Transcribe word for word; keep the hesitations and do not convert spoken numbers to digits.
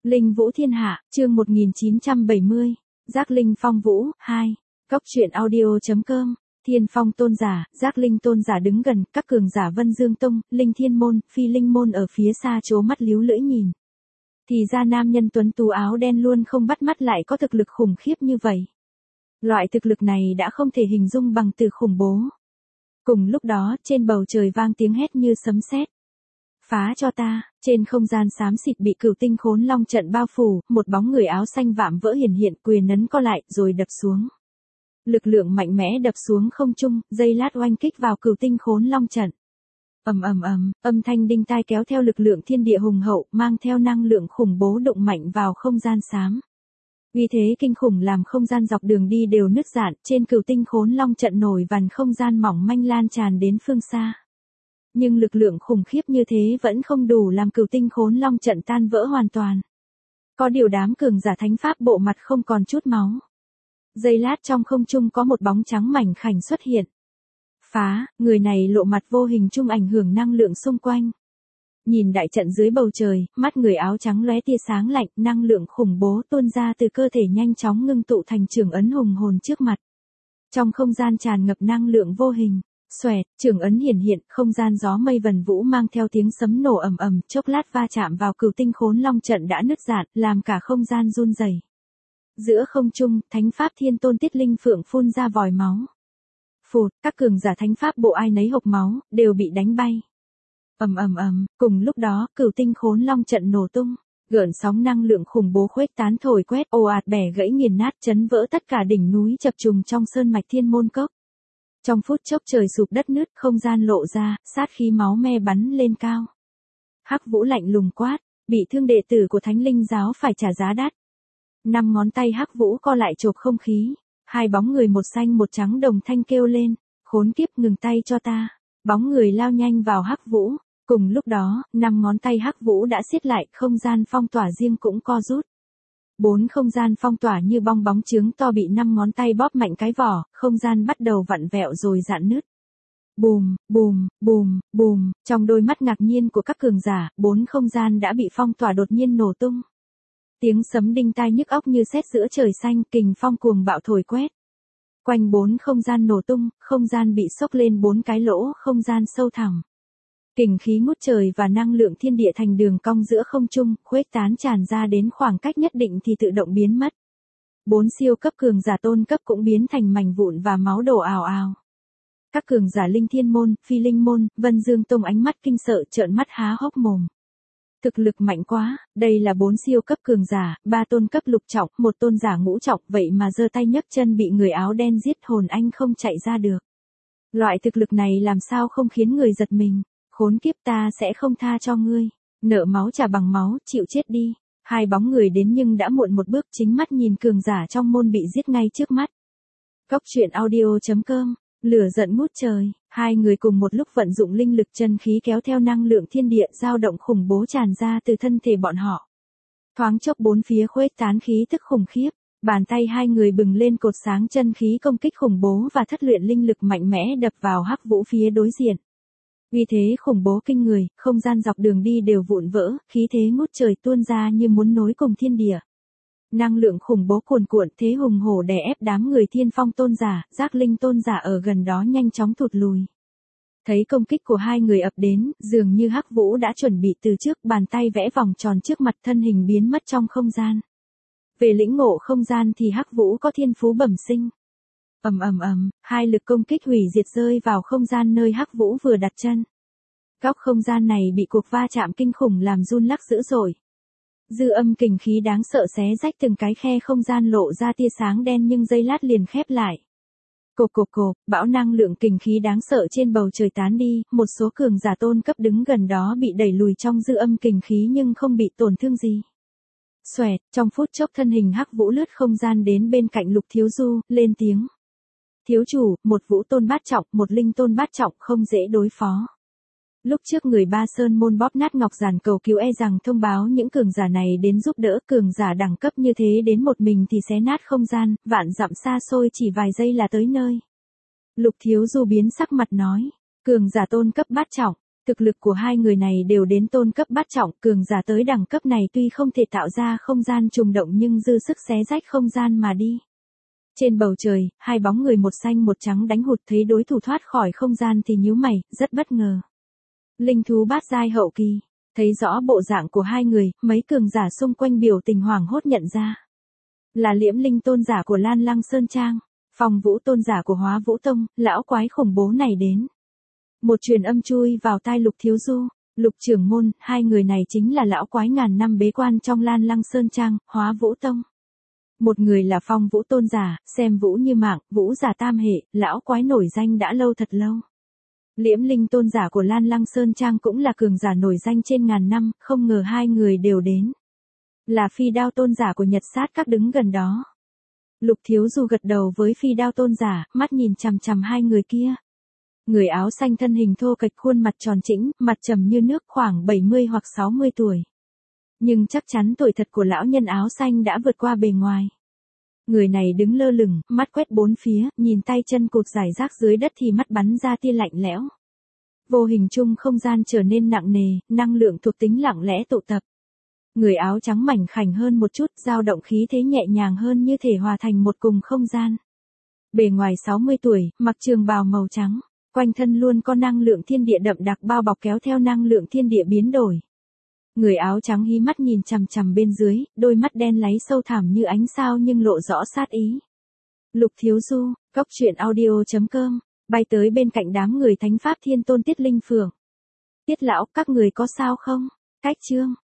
Linh Vũ Thiên Hạ, chương một nghìn chín trăm bảy mươi. Giác Linh Phong Vũ, hai. Cốc truyện audio.com. Thiên Phong tôn giả, Giác Linh tôn giả đứng gần, các cường giả Vân Dương Tông, Linh Thiên Môn, Phi Linh Môn ở phía xa trố mắt líu lưỡi nhìn. Thì ra nam nhân tuấn tú áo đen luôn không bắt mắt lại có thực lực khủng khiếp như vậy. Loại thực lực này đã không thể hình dung bằng từ khủng bố. Cùng lúc đó, trên bầu trời vang tiếng hét như sấm sét. Phá cho ta, trên không gian xám xịt bị cửu tinh khốn long trận bao phủ, một bóng người áo xanh vạm vỡ hiển hiện, quyền ấn co lại, rồi đập xuống. Lực lượng mạnh mẽ đập xuống không trung, giây lát oanh kích vào cửu tinh khốn long trận. Ầm ầm ầm, âm thanh đinh tai kéo theo lực lượng thiên địa hùng hậu, mang theo năng lượng khủng bố đụng mạnh vào không gian xám. Uy thế kinh khủng làm không gian dọc đường đi đều nứt rạn, trên cửu tinh khốn long trận nổi vằn không gian mỏng manh lan tràn đến phương xa. Nhưng lực lượng khủng khiếp như thế vẫn không đủ làm cửu tinh khốn long trận tan vỡ hoàn toàn. Có điều đám cường giả thánh pháp bộ mặt không còn chút máu. Giây lát trong không trung có một bóng trắng mảnh khảnh xuất hiện. Phá, người này lộ mặt vô hình chung ảnh hưởng năng lượng xung quanh. Nhìn đại trận dưới bầu trời, mắt người áo trắng lóe tia sáng lạnh, năng lượng khủng bố tuôn ra từ cơ thể nhanh chóng ngưng tụ thành trường ấn hùng hồn trước mặt. Trong không gian tràn ngập năng lượng vô hình. Xoẹt, trường ấn hiển hiện, không gian gió mây vần vũ mang theo tiếng sấm nổ ầm ầm, chốc lát va chạm vào cửu tinh khốn long trận đã nứt rạn, làm cả không gian run rẩy. Giữa không trung, thánh pháp thiên tôn Tiết Linh Phượng phun ra vòi máu. Phụt, các cường giả thánh pháp bộ ai nấy hộc máu, đều bị đánh bay. Ầm ầm ầm, cùng lúc đó, cửu tinh khốn long trận nổ tung, gợn sóng năng lượng khủng bố khuếch tán thổi quét, ồ ạt bẻ gãy nghiền nát, chấn vỡ tất cả đỉnh núi chập trùng trong sơn mạch Thiên Môn Cốc. Trong phút chốc trời sụp đất nứt, không gian lộ ra, sát khí máu me bắn lên cao. Hắc Vũ lạnh lùng quát, bị thương đệ tử của Thánh Linh giáo phải trả giá đắt. Năm ngón tay Hắc Vũ co lại chộp không khí, hai bóng người một xanh một trắng đồng thanh kêu lên, khốn kiếp ngừng tay cho ta. Bóng người lao nhanh vào Hắc Vũ, cùng lúc đó, năm ngón tay Hắc Vũ đã siết lại, không gian phong tỏa riêng cũng co rút. Bốn không gian phong tỏa như bong bóng trứng to bị năm ngón tay bóp mạnh cái vỏ, không gian bắt đầu vặn vẹo rồi rạn nứt. Bùm, bùm, bùm, bùm, trong đôi mắt ngạc nhiên của các cường giả, bốn không gian đã bị phong tỏa đột nhiên nổ tung. Tiếng sấm đinh tai nhức óc như sét giữa trời xanh, kình phong cuồng bạo thổi quét. Quanh bốn không gian nổ tung, không gian bị xốc lên bốn cái lỗ, không gian sâu thẳm. Kình khí ngút trời và năng lượng thiên địa thành đường cong giữa không trung, khuếch tán tràn ra đến khoảng cách nhất định thì tự động biến mất. Bốn siêu cấp cường giả tôn cấp cũng biến thành mảnh vụn và máu đổ ào ào. Các cường giả Linh Thiên Môn, Phi Linh Môn, Vân Dương Tông ánh mắt kinh sợ trợn mắt há hốc mồm. Thực lực mạnh quá, đây là bốn siêu cấp cường giả, ba tôn cấp lục trọng, một tôn giả ngũ trọng, vậy mà giơ tay nhấc chân bị người áo đen giết hồn anh không chạy ra được. Loại thực lực này làm sao không khiến người giật mình. Khốn kiếp, ta sẽ không tha cho ngươi. Nợ máu trả bằng máu, chịu chết đi. Hai bóng người đến nhưng đã muộn một bước, chính mắt nhìn cường giả trong môn bị giết ngay trước mắt. Cốc truyện audio.com. Lửa giận ngút trời, hai người cùng một lúc vận dụng linh lực chân khí kéo theo năng lượng thiên địa dao động khủng bố tràn ra từ thân thể bọn họ. Thoáng chốc bốn phía khuếch tán khí tức khủng khiếp, bàn tay hai người bừng lên cột sáng chân khí công kích khủng bố và thất luyện linh lực mạnh mẽ đập vào Hắc Vũ phía đối diện. Uy thế khủng bố kinh người, không gian dọc đường đi đều vụn vỡ, khí thế ngút trời tuôn ra như muốn nối cùng thiên địa. Năng lượng khủng bố cuồn cuộn, thế hùng hổ đè ép đám người Thiên Phong tôn giả, Giác Linh tôn giả ở gần đó nhanh chóng thụt lùi. Thấy công kích của hai người ập đến, dường như Hắc Vũ đã chuẩn bị từ trước, bàn tay vẽ vòng tròn trước mặt, thân hình biến mất trong không gian. Về lĩnh ngộ không gian thì Hắc Vũ có thiên phú bẩm sinh. Ầm ầm ầm, hai lực công kích hủy diệt rơi vào không gian nơi Hắc Vũ vừa đặt chân. Góc không gian này bị cuộc va chạm kinh khủng làm run lắc dữ dội. Dư âm kình khí đáng sợ xé rách từng cái khe không gian lộ ra tia sáng đen nhưng giây lát liền khép lại. Cộp cộp cộp, bão năng lượng kình khí đáng sợ trên bầu trời tán đi, một số cường giả tôn cấp đứng gần đó bị đẩy lùi trong dư âm kình khí nhưng không bị tổn thương gì. Xoẹt, trong phút chốc thân hình Hắc Vũ lướt không gian đến bên cạnh Lục Thiếu Du, lên tiếng. Thiếu chủ, một vũ tôn bát trọng, một linh tôn bát trọng không dễ đối phó. Lúc trước người Ba Sơn môn bóp nát ngọc giản cầu cứu e rằng thông báo những cường giả này đến giúp đỡ, cường giả đẳng cấp như thế đến một mình thì xé nát không gian, vạn dặm xa xôi chỉ vài giây là tới nơi. Lục Thiếu Du biến sắc mặt nói, cường giả tôn cấp bát trọng, Thực lực của hai người này đều đến tôn cấp bát trọng, cường giả tới đẳng cấp này tuy không thể tạo ra không gian trùng động nhưng dư sức xé rách không gian mà đi. Trên bầu trời, hai bóng người một xanh một trắng đánh hụt, thấy đối thủ thoát khỏi không gian thì nhíu mày, rất bất ngờ. Linh thú bát giai hậu kỳ, thấy rõ bộ dạng của hai người, mấy cường giả xung quanh biểu tình hoảng hốt nhận ra. Là Liễm Linh tôn giả của Lan Lăng Sơn Trang, Phong Vũ tôn giả của Hóa Vũ Tông, lão quái khủng bố này đến. Một truyền âm chui vào tai Lục Thiếu Du, Lục trưởng môn, hai người này chính là lão quái ngàn năm bế quan trong Lan Lăng Sơn Trang, Hóa Vũ Tông. Một người là Phong Vũ tôn giả, xem Vũ như mạng, Vũ giả tam hệ, lão quái nổi danh đã lâu thật lâu. Liễm Linh tôn giả của Lan Lăng Sơn Trang cũng là cường giả nổi danh trên ngàn năm, không ngờ hai người đều đến. Là Phi Đao tôn giả của Nhật Sát Các đứng gần đó. Lục Thiếu Du gật đầu với Phi Đao tôn giả, mắt nhìn chằm chằm hai người kia. Người áo xanh thân hình thô kệch, khuôn mặt tròn trĩnh, mặt trầm như nước, khoảng bảy mươi hoặc sáu mươi tuổi. Nhưng chắc chắn tuổi thật của lão nhân áo xanh đã vượt qua bề ngoài. Người này đứng lơ lửng, mắt quét bốn phía, nhìn tay chân cụt rải rác dưới đất thì mắt bắn ra tia lạnh lẽo. Vô hình chung không gian trở nên nặng nề, năng lượng thuộc tính lặng lẽ tụ tập. Người áo trắng mảnh khảnh hơn một chút, dao động khí thế nhẹ nhàng hơn, như thể hòa thành một cùng không gian. Bề ngoài sáu mươi tuổi, mặc trường bào màu trắng, quanh thân luôn có năng lượng thiên địa đậm đặc bao bọc kéo theo năng lượng thiên địa biến đổi. Người áo trắng hí mắt nhìn chằm chằm bên dưới, đôi mắt đen láy sâu thẳm như ánh sao nhưng lộ rõ sát ý. Lục Thiếu Du, cốc truyện audio chấm com, bay tới bên cạnh đám người thánh pháp thiên tôn Tiết Linh Phượng. Tiết lão, các người có sao không? Cách chương.